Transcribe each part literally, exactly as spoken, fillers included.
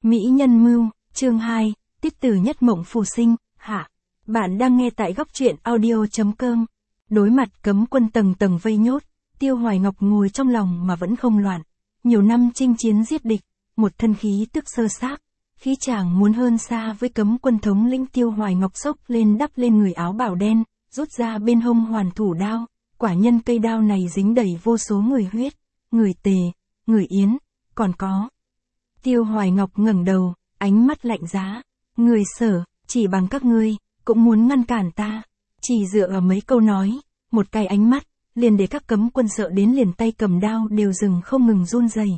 Mỹ nhân mưu, chương hai, tiết tử nhất mộng phù sinh, hạ. Bạn đang nghe tại góc truyện audio.com. Đối mặt cấm quân tầng tầng vây nhốt, Tiêu Hoài Ngọc ngồi trong lòng mà vẫn không loạn. Nhiều năm chinh chiến giết địch, một thân khí tức sơ xác, khí chàng muốn hơn xa với cấm quân thống lĩnh. Tiêu Hoài Ngọc xốc lên đắp lên người áo bào đen, rút ra bên hông hoàn thủ đao. Quả nhân cây đao này dính đầy vô số người huyết, người Tề, người Yến, còn có. Tiêu Hoài Ngọc ngẩng đầu, ánh mắt lạnh giá. Người Sở, chỉ bằng các ngươi, cũng muốn ngăn cản ta. Chỉ dựa ở mấy câu nói, một cái ánh mắt, liền để các cấm quân sợ đến liền tay cầm đao đều dừng không ngừng run rẩy.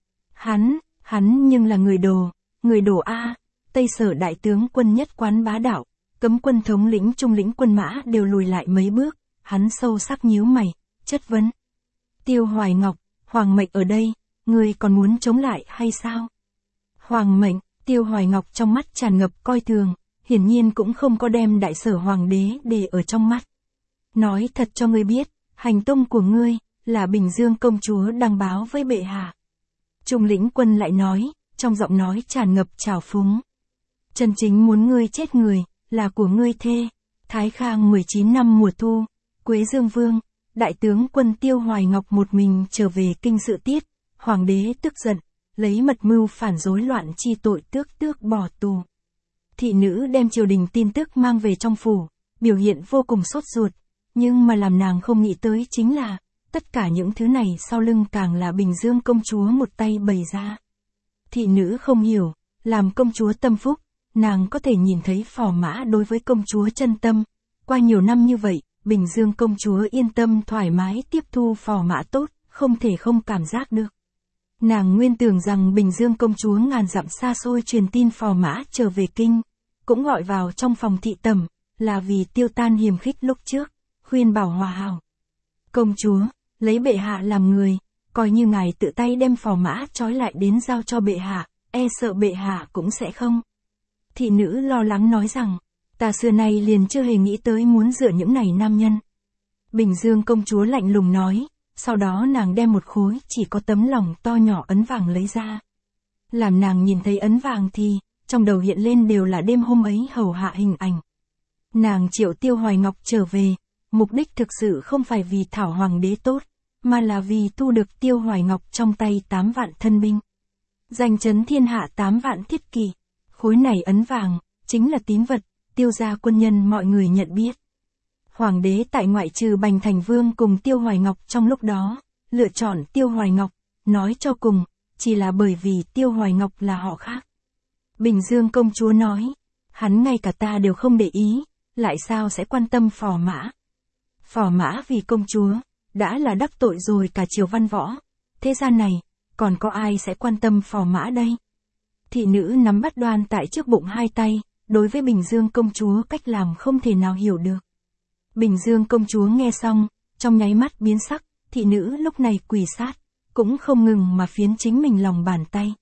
Hắn, hắn nhưng là người Đồ, người Đồ A, Tây Sở đại tướng quân nhất quán bá đạo, cấm quân thống lĩnh trung lĩnh quân mã đều lùi lại mấy bước, hắn sâu sắc nhíu mày, chất vấn. Tiêu Hoài Ngọc, Hoàng mệnh ở đây, ngươi còn muốn chống lại hay sao? Hoàng mệnh, Tiêu Hoài Ngọc trong mắt tràn ngập coi thường, hiển nhiên cũng không có đem Đại Sở Hoàng đế để ở trong mắt. Nói thật cho ngươi biết, hành tung của ngươi, là Bình Dương công chúa đăng báo với bệ hạ. Trung lĩnh quân lại nói, trong giọng nói tràn ngập trào phúng. Chân chính muốn ngươi chết người, là của ngươi thê. Thái Khang mười chín năm mùa thu, Quế Dương Vương, đại tướng quân Tiêu Hoài Ngọc một mình trở về kinh sự tiết, Hoàng đế tức giận, lấy mật mưu phản rối loạn chi tội tước tước bỏ tù. Thị nữ đem triều đình tin tức mang về trong phủ, biểu hiện vô cùng sốt ruột, nhưng mà làm nàng không nghĩ tới chính là, tất cả những thứ này sau lưng càng là Bình Dương công chúa một tay bày ra. Thị nữ không hiểu, làm công chúa tâm phúc, nàng có thể nhìn thấy phò mã đối với công chúa chân tâm. Qua nhiều năm như vậy, Bình Dương công chúa yên tâm thoải mái tiếp thu phò mã tốt, không thể không cảm giác được. Nàng nguyên tưởng rằng Bình Dương công chúa ngàn dặm xa xôi truyền tin phò mã trở về kinh, cũng gọi vào trong phòng thị tẩm, là vì tiêu tan hiềm khích lúc trước, khuyên bảo hòa hảo. Công chúa, lấy bệ hạ làm người, coi như ngài tự tay đem phò mã trói lại đến giao cho bệ hạ, e sợ bệ hạ cũng sẽ không. Thị nữ lo lắng nói rằng, ta xưa nay liền chưa hề nghĩ tới muốn dựa những này nam nhân. Bình Dương công chúa lạnh lùng nói, sau đó nàng đem một khối chỉ có tấm lòng to nhỏ ấn vàng lấy ra. Làm nàng nhìn thấy ấn vàng thì, trong đầu hiện lên đều là đêm hôm ấy hầu hạ hình ảnh. Nàng triệu Tiêu Hoài Ngọc trở về, mục đích thực sự không phải vì thảo hoàng đế tốt, mà là vì thu được Tiêu Hoài Ngọc trong tay tám vạn thân binh. Giành chấn thiên hạ tám vạn thiết kỵ. Khối này ấn vàng, chính là tín vật, Tiêu gia quân nhân mọi người nhận biết. Hoàng đế tại ngoại trừ Bành Thành Vương cùng Tiêu Hoài Ngọc trong lúc đó, lựa chọn Tiêu Hoài Ngọc, nói cho cùng, chỉ là bởi vì Tiêu Hoài Ngọc là họ khác. Bình Dương công chúa nói, hắn ngay cả ta đều không để ý, lại sao sẽ quan tâm phò mã. Phò mã vì công chúa, đã là đắc tội rồi cả triều văn võ, thế gian này, còn có ai sẽ quan tâm phò mã đây? Thị nữ nắm bắt đoan tại trước bụng hai tay, đối với Bình Dương công chúa cách làm không thể nào hiểu được. Bình Dương công chúa nghe xong, trong nháy mắt biến sắc, thị nữ lúc này quỳ sát, cũng không ngừng mà phiến chính mình lòng bàn tay.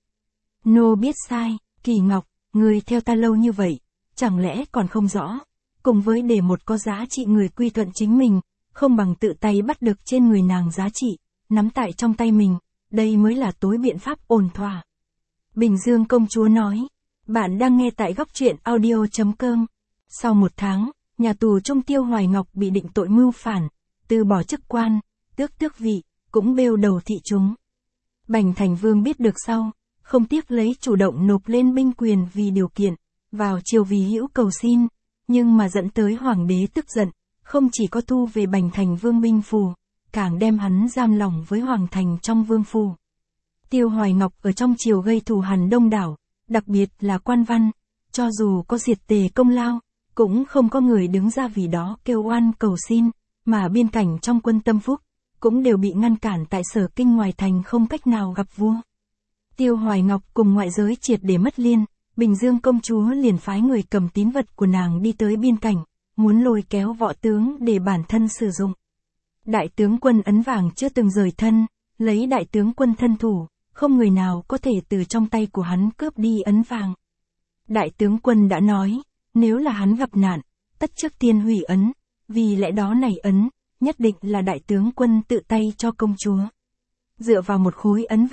Nô biết sai, Kỳ Ngọc, người theo ta lâu như vậy, chẳng lẽ còn không rõ, cùng với để một có giá trị người quy thuận chính mình, không bằng tự tay bắt được trên người nàng giá trị, nắm tại trong tay mình, đây mới là tối biện pháp ổn thỏa. Bình Dương công chúa nói, bạn đang nghe tại góc truyện audio.com. Sau một tháng, nhà tù trong Tiêu Hoài Ngọc bị định tội mưu phản, từ bỏ chức quan, tước tước vị, cũng bêu đầu thị chúng. Bành Thành Vương biết được sau, không tiếc lấy chủ động nộp lên binh quyền vì điều kiện, vào triều vì hữu cầu xin, nhưng mà dẫn tới hoàng đế tức giận, không chỉ có thu về Bành Thành Vương binh phù, càng đem hắn giam lỏng với hoàng thành trong vương phủ. Tiêu Hoài Ngọc ở trong triều gây thù hằn đông đảo, đặc biệt là quan văn, cho dù có diệt Tề công lao, cũng không có người đứng ra vì đó kêu oan cầu xin, mà biên cảnh trong quân tâm phúc, cũng đều bị ngăn cản tại Sở kinh ngoài thành không cách nào gặp vua. Tiêu Hoài Ngọc cùng ngoại giới triệt để mất liên, Bình Dương công chúa liền phái người cầm tín vật của nàng đi tới biên cảnh, muốn lôi kéo võ tướng để bản thân sử dụng. Đại tướng quân ấn vàng chưa từng rời thân, lấy đại tướng quân thân thủ, không người nào có thể từ trong tay của hắn cướp đi ấn vàng. Đại tướng quân đã nói, nếu là hắn gặp nạn, tất trước tiên hủy ấn, vì lẽ đó này ấn, nhất định là đại tướng quân tự tay cho công chúa. Dựa vào một khối ấn vàng,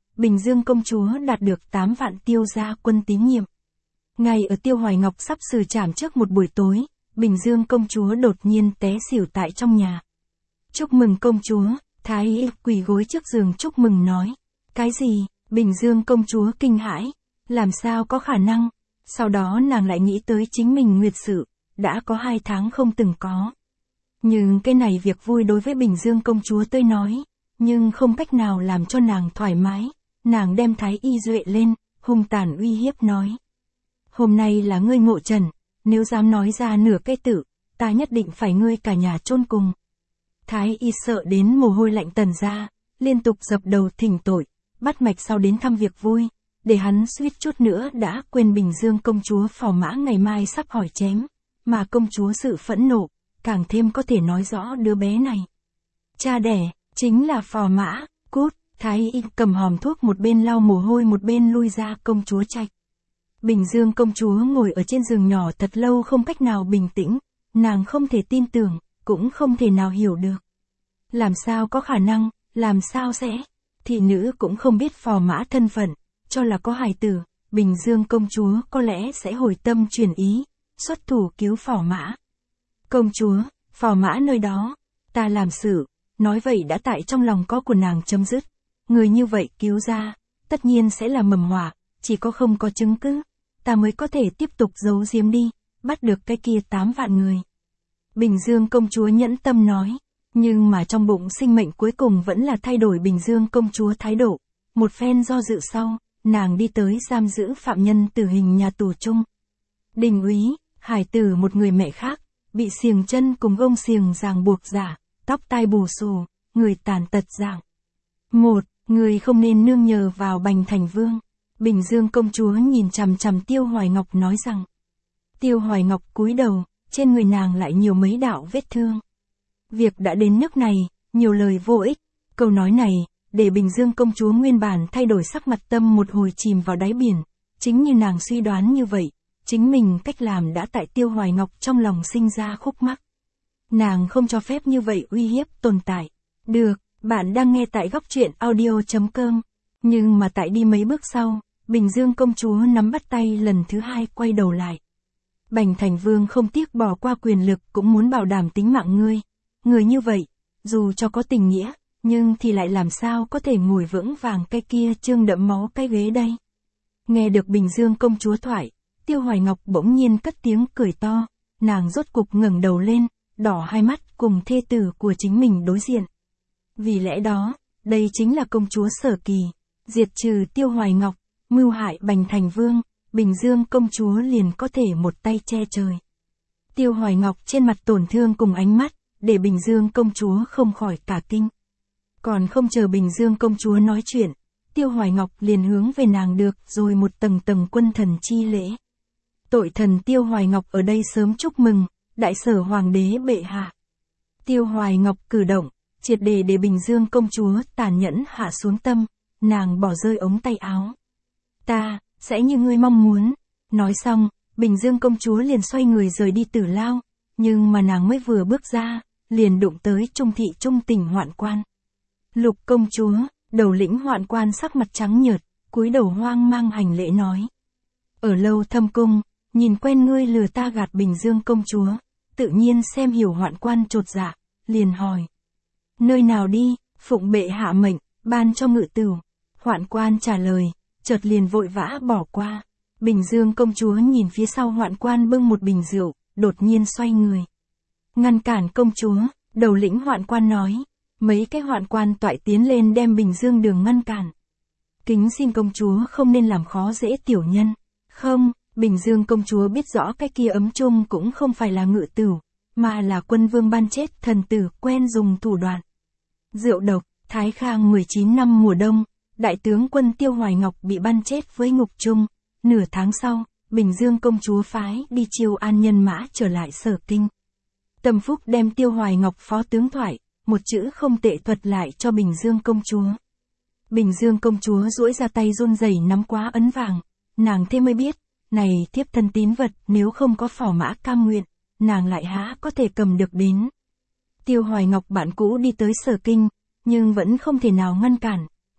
Bình Dương công chúa đạt được tám vạn Tiêu gia quân tín nhiệm. Ngay ở Tiêu Hoài Ngọc sắp xử trảm trước một buổi tối, Bình Dương công chúa đột nhiên té xỉu tại trong nhà. Chúc mừng công chúa, Thái y quỳ gối trước giường chúc mừng nói. Cái gì? Bình Dương công chúa kinh hãi, làm sao có khả năng? Sau đó nàng lại nghĩ tới chính mình nguyệt sự, đã có hai tháng không từng có. Nhưng cái này việc vui đối với Bình Dương công chúa tới nói, nhưng không cách nào làm cho nàng thoải mái, nàng đem Thái y duệ lên, hung tàn uy hiếp nói. Hôm nay là ngươi ngộ trần, nếu dám nói ra nửa cái tự, ta nhất định phải ngươi cả nhà chôn cùng. Thái y sợ đến mồ hôi lạnh tần ra, liên tục dập đầu thỉnh tội, bắt mạch sau đến thăm việc vui, để hắn suýt chút nữa đã quên Bình Dương công chúa Phò Mã ngày mai sắp hỏi chém, mà công chúa sự phẫn nộ, càng thêm có thể nói rõ đứa bé này. Cha đẻ, chính là Phò Mã, cút, Thái y cầm hòm thuốc một bên lau mồ hôi một bên lui ra công chúa trạch. Bình Dương công chúa ngồi ở trên giường nhỏ thật lâu không cách nào bình tĩnh, nàng không thể tin tưởng, cũng không thể nào hiểu được. Làm sao có khả năng, làm sao sẽ? Thị nữ cũng không biết Phò Mã thân phận, cho là có hài tử, Bình Dương công chúa có lẽ sẽ hồi tâm chuyển ý, xuất thủ cứu Phò Mã. Công chúa, Phò Mã nơi đó, ta làm sự, nói vậy đã tại trong lòng có của nàng chấm dứt. Người như vậy cứu ra, tất nhiên sẽ là mầm họa, chỉ có không có chứng cứ, ta mới có thể tiếp tục giấu giếm đi, bắt được cái kia tám vạn người. Bình Dương công chúa nhẫn tâm nói, nhưng mà trong bụng sinh mệnh cuối cùng vẫn là thay đổi Bình Dương công chúa thái độ. Một phen do dự sau, nàng đi tới giam giữ phạm nhân tử hình nhà tù chung. Đình úy, hải tử một người mẹ khác, bị xiềng chân cùng gông xiềng ràng buộc giả, tóc tai bù xù, người tàn tật dạng. Một, người không nên nương nhờ vào Bành Thành Vương. Bình Dương công chúa nhìn chằm chằm Tiêu Hoài Ngọc nói rằng. Tiêu Hoài Ngọc cúi đầu, trên người nàng lại nhiều mấy đạo vết thương. Việc đã đến nước này, nhiều lời vô ích. Câu nói này, để Bình Dương công chúa nguyên bản thay đổi sắc mặt tâm một hồi chìm vào đáy biển. Chính như nàng suy đoán như vậy, chính mình cách làm đã tại Tiêu Hoài Ngọc trong lòng sinh ra khúc mắc. Nàng không cho phép như vậy uy hiếp tồn tại. Được, bạn đang nghe tại góc truyện audio chấm com. Nhưng mà tại đi mấy bước sau, Bình Dương công chúa nắm bắt tay lần thứ hai quay đầu lại. Bành Thành Vương không tiếc bỏ qua quyền lực cũng muốn bảo đảm tính mạng ngươi. Người như vậy, dù cho có tình nghĩa, nhưng thì lại làm sao có thể ngồi vững vàng cái kia trương đẫm máu cái ghế đây. Nghe được Bình Dương công chúa thoại, Tiêu Hoài Ngọc bỗng nhiên cất tiếng cười to, nàng rốt cục ngẩng đầu lên, đỏ hai mắt cùng thê tử của chính mình đối diện. Vì lẽ đó, đây chính là công chúa Sở Kỳ, diệt trừ Tiêu Hoài Ngọc, mưu hại Bành Thành Vương, Bình Dương công chúa liền có thể một tay che trời. Tiêu Hoài Ngọc trên mặt tổn thương cùng ánh mắt, để Bình Dương công chúa không khỏi cả kinh. Còn không chờ Bình Dương công chúa nói chuyện, Tiêu Hoài Ngọc liền hướng về nàng được rồi một tầng tầng quân thần chi lễ. Tội thần Tiêu Hoài Ngọc ở đây sớm chúc mừng, đại sở hoàng đế bệ hạ. Tiêu Hoài Ngọc cử động, triệt để để Bình Dương công chúa tàn nhẫn hạ xuống tâm, nàng bỏ rơi ống tay áo. Ta, sẽ như ngươi mong muốn. Nói xong, Bình Dương công chúa liền xoay người rời đi Tử Lao, nhưng mà nàng mới vừa bước ra, liền đụng tới Trung thị Trung Tình Hoạn Quan. Lục công chúa, đầu lĩnh Hoạn Quan sắc mặt trắng nhợt, cúi đầu hoang mang hành lễ nói. Ở lâu thâm cung, nhìn quen ngươi lừa ta gạt Bình Dương công chúa, tự nhiên xem hiểu Hoạn Quan chột dạ, liền hỏi. Nơi nào đi, phụng bệ hạ mệnh, ban cho ngự tửu. Hoạn Quan trả lời, chợt liền vội vã bỏ qua. Bình Dương công chúa nhìn phía sau Hoạn Quan bưng một bình rượu, đột nhiên xoay người. Ngăn cản công chúa, đầu lĩnh Hoạn Quan nói. Mấy cái Hoạn Quan toại tiến lên đem Bình Dương đường ngăn cản. Kính xin công chúa không nên làm khó dễ tiểu nhân. Không, Bình Dương công chúa biết rõ cái kia ấm chung cũng không phải là ngự tửu, mà là quân vương ban chết thần tử quen dùng thủ đoạn. Rượu độc, Thái Khang mười chín năm mùa đông, đại tướng quân Tiêu Hoài Ngọc bị ban chết với ngục chung. Nửa tháng sau, Bình Dương công chúa phái đi chiêu an nhân mã trở lại Sở Kinh. Tâm Phúc đem Tiêu Hoài Ngọc phó tướng thoại, một chữ không tệ thuật lại cho Bình Dương công chúa. Bình Dương công chúa duỗi ra tay run rẩy nắm quá ấn vàng, nàng thêm mới biết, này thiếp thân tín vật nếu không có Phò Mã cam nguyện, nàng lại há có thể cầm được đến. Tiêu Hoài Ngọc bạn cũ đi tới Sở Kinh, nhưng vẫn không thể nào ngăn cản,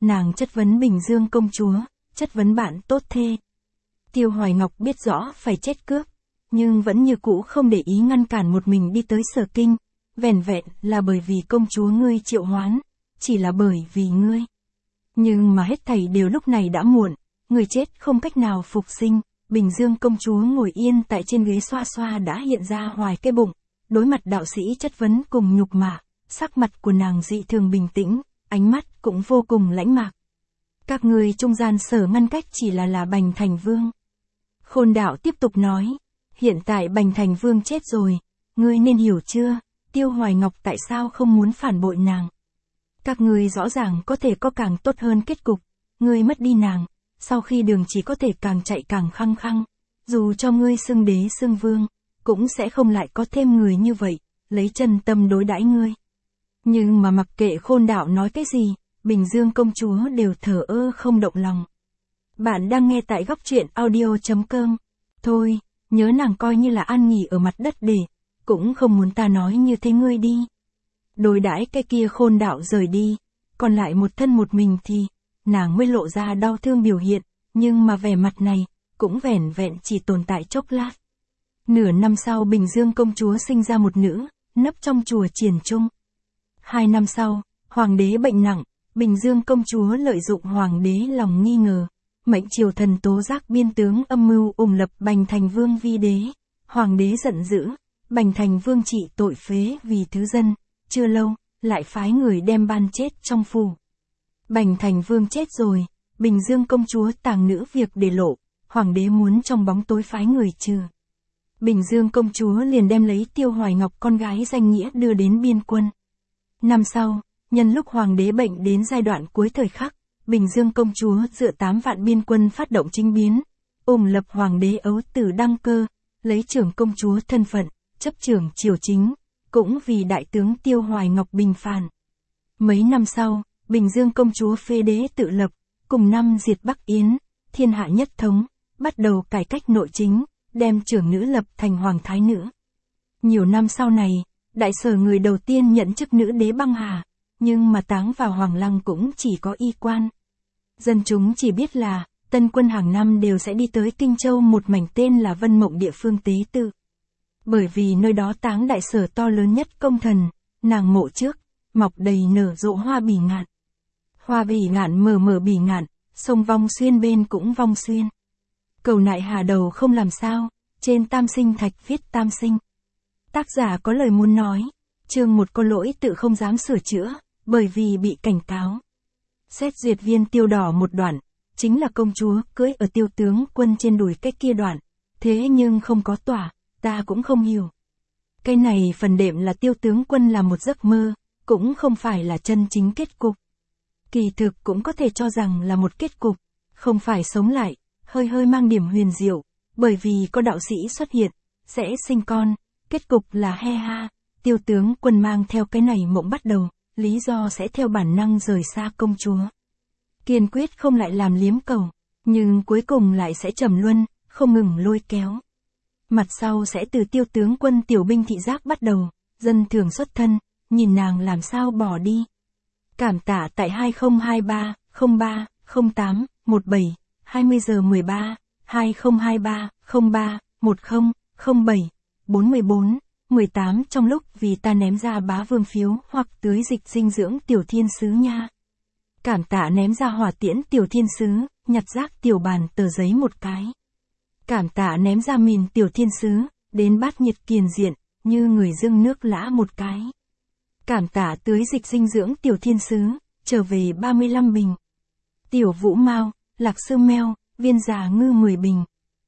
nàng chất vấn Bình Dương công chúa, chất vấn bạn tốt thê. Tiêu Hoài Ngọc biết rõ phải chết cướp, nhưng vẫn như cũ không để ý ngăn cản một mình đi tới Sở Kinh, vẻn vẹn là bởi vì công chúa ngươi triệu hoán, chỉ là bởi vì ngươi. Nhưng mà hết thảy đều lúc này đã muộn, người chết không cách nào phục sinh, Bình Dương công chúa ngồi yên tại trên ghế xoa xoa đã hiện ra hoài cái bụng, đối mặt đạo sĩ chất vấn cùng nhục mạ, sắc mặt của nàng dị thường bình tĩnh, ánh mắt cũng vô cùng lãnh mạc. Các ngươi trung gian sở ngăn cách chỉ là là Bành Thành Vương. Khôn Đạo tiếp tục nói, hiện tại Bành Thành Vương chết rồi, ngươi nên hiểu chưa, Tiêu Hoài Ngọc tại sao không muốn phản bội nàng. Các ngươi rõ ràng có thể có càng tốt hơn kết cục, ngươi mất đi nàng, sau khi đường chỉ có thể càng chạy càng khăng khăng, dù cho ngươi xưng đế xưng vương, cũng sẽ không lại có thêm người như vậy, lấy chân tâm đối đãi ngươi. Nhưng mà mặc kệ Khôn Đạo nói cái gì, Bình Dương công chúa đều thờ ơ không động lòng. Bạn đang nghe tại góc truyện audio chấm com. Thôi, nhớ nàng coi như là an nghỉ ở mặt đất để, cũng không muốn ta nói như thế ngươi đi. Đối đãi cái kia Khôn Đạo rời đi, còn lại một thân một mình thì, nàng mới lộ ra đau thương biểu hiện, nhưng mà vẻ mặt này, cũng vẻn vẹn chỉ tồn tại chốc lát. Nửa năm sau Bình Dương công chúa sinh ra một nữ, nấp trong chùa Triển Trung. Hai năm sau, hoàng đế bệnh nặng, Bình Dương công chúa lợi dụng hoàng đế lòng nghi ngờ, mệnh triều thần tố giác biên tướng âm mưu ủng lập Bành Thành Vương vi đế. Hoàng đế giận dữ, Bành Thành Vương trị tội phế vì thứ dân, chưa lâu, lại phái người đem ban chết trong phủ. Bành Thành Vương chết rồi, Bình Dương công chúa tàng nữ việc để lộ, hoàng đế muốn trong bóng tối phái người trừ. Bình Dương công chúa liền đem lấy Tiêu Hoài Ngọc con gái danh nghĩa đưa đến biên quân. Năm sau, nhân lúc hoàng đế bệnh đến giai đoạn cuối thời khắc, Bình Dương công chúa dựa tám vạn biên quân phát động chinh biến, ủng lập hoàng đế ấu tử đăng cơ, lấy trưởng công chúa thân phận, chấp trưởng triều chính, cũng vì đại tướng Tiêu Hoài Ngọc bình phản. Mấy năm sau, Bình Dương công chúa phế đế tự lập, cùng năm diệt Bắc Yến, thiên hạ nhất thống, bắt đầu cải cách nội chính, đem trưởng nữ lập thành hoàng thái nữ. Nhiều năm sau này, đại sở người đầu tiên nhận chức nữ đế băng hà, nhưng mà táng vào hoàng lăng cũng chỉ có y quan. Dân chúng chỉ biết là, tân quân hàng năm đều sẽ đi tới Kinh Châu một mảnh tên là Vân Mộng địa phương tế tự. Bởi vì nơi đó táng đại sở to lớn nhất công thần, nàng mộ trước, mọc đầy nở rộ hoa bỉ ngạn. Hoa bỉ ngạn mở mở bỉ ngạn, sông Vong Xuyên bên cũng Vong Xuyên. Cầu nại hà đầu không làm sao, trên tam sinh thạch viết tam sinh. Tác giả có lời muốn nói, chương một có lỗi tự không dám sửa chữa, bởi vì bị cảnh cáo. Xét duyệt viên Tiêu đỏ một đoạn, chính là công chúa cưỡi ở Tiêu tướng quân trên đùi cái kia đoạn, thế nhưng không có tỏa, ta cũng không hiểu. Cái này phần đệm là Tiêu tướng quân là một giấc mơ, cũng không phải là chân chính kết cục. Kỳ thực cũng có thể cho rằng là một kết cục, không phải sống lại, hơi hơi mang điểm huyền diệu, bởi vì có đạo sĩ xuất hiện, sẽ sinh con, kết cục là he ha, Tiêu tướng quân mang theo cái này mộng bắt đầu, lý do sẽ theo bản năng rời xa công chúa. Kiên quyết không lại làm liếm cầu, nhưng cuối cùng lại sẽ trầm luân, không ngừng lôi kéo. Mặt sau sẽ từ Tiêu tướng quân tiểu binh thị giác bắt đầu, dân thường xuất thân, nhìn nàng làm sao bỏ đi. Cảm tạ tại hai không hai ba, không ba, không tám, một bảy, hai mươi giờ mười ba, hai không hai ba, không ba, một không, không bảy, bốn mươi bốn, mười tám trong lúc vì ta ném ra bá vương phiếu hoặc tưới dịch dinh dưỡng tiểu thiên sứ nha. Cảm tạ ném ra hỏa tiễn tiểu thiên sứ, nhặt rác tiểu bàn tờ giấy một cái. Cảm tạ ném ra mìn tiểu thiên sứ, đến bát nhiệt kiền diện, như người dưng nước lã một cái. Cảm tạ tưới dịch dinh dưỡng tiểu thiên sứ, trở về ba mươi lăm bình. Tiểu vũ mao, lạc sư meo, viên già ngư mười bình.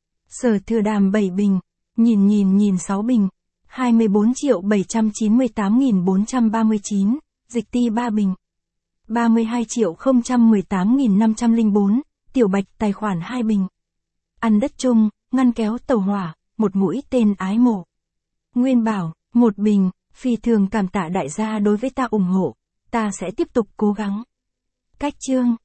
Sở thừa đàm bảy bình, nhìn nhìn nhìn sáu bình. hai mươi bốn triệu bảy trăm chín mươi tám nghìn bốn trăm ba mươi chín, dịch ti ba bình. ba mươi hai triệu không trăm mười tám nghìn năm trăm lẻ bốn, tiểu bạch tài khoản hai bình. Ăn đất chung, ngăn kéo tàu hỏa, một mũi tên ái mộ. Nguyên bảo, một bình, phi thường cảm tạ đại gia đối với ta ủng hộ, ta sẽ tiếp tục cố gắng. Cách chương.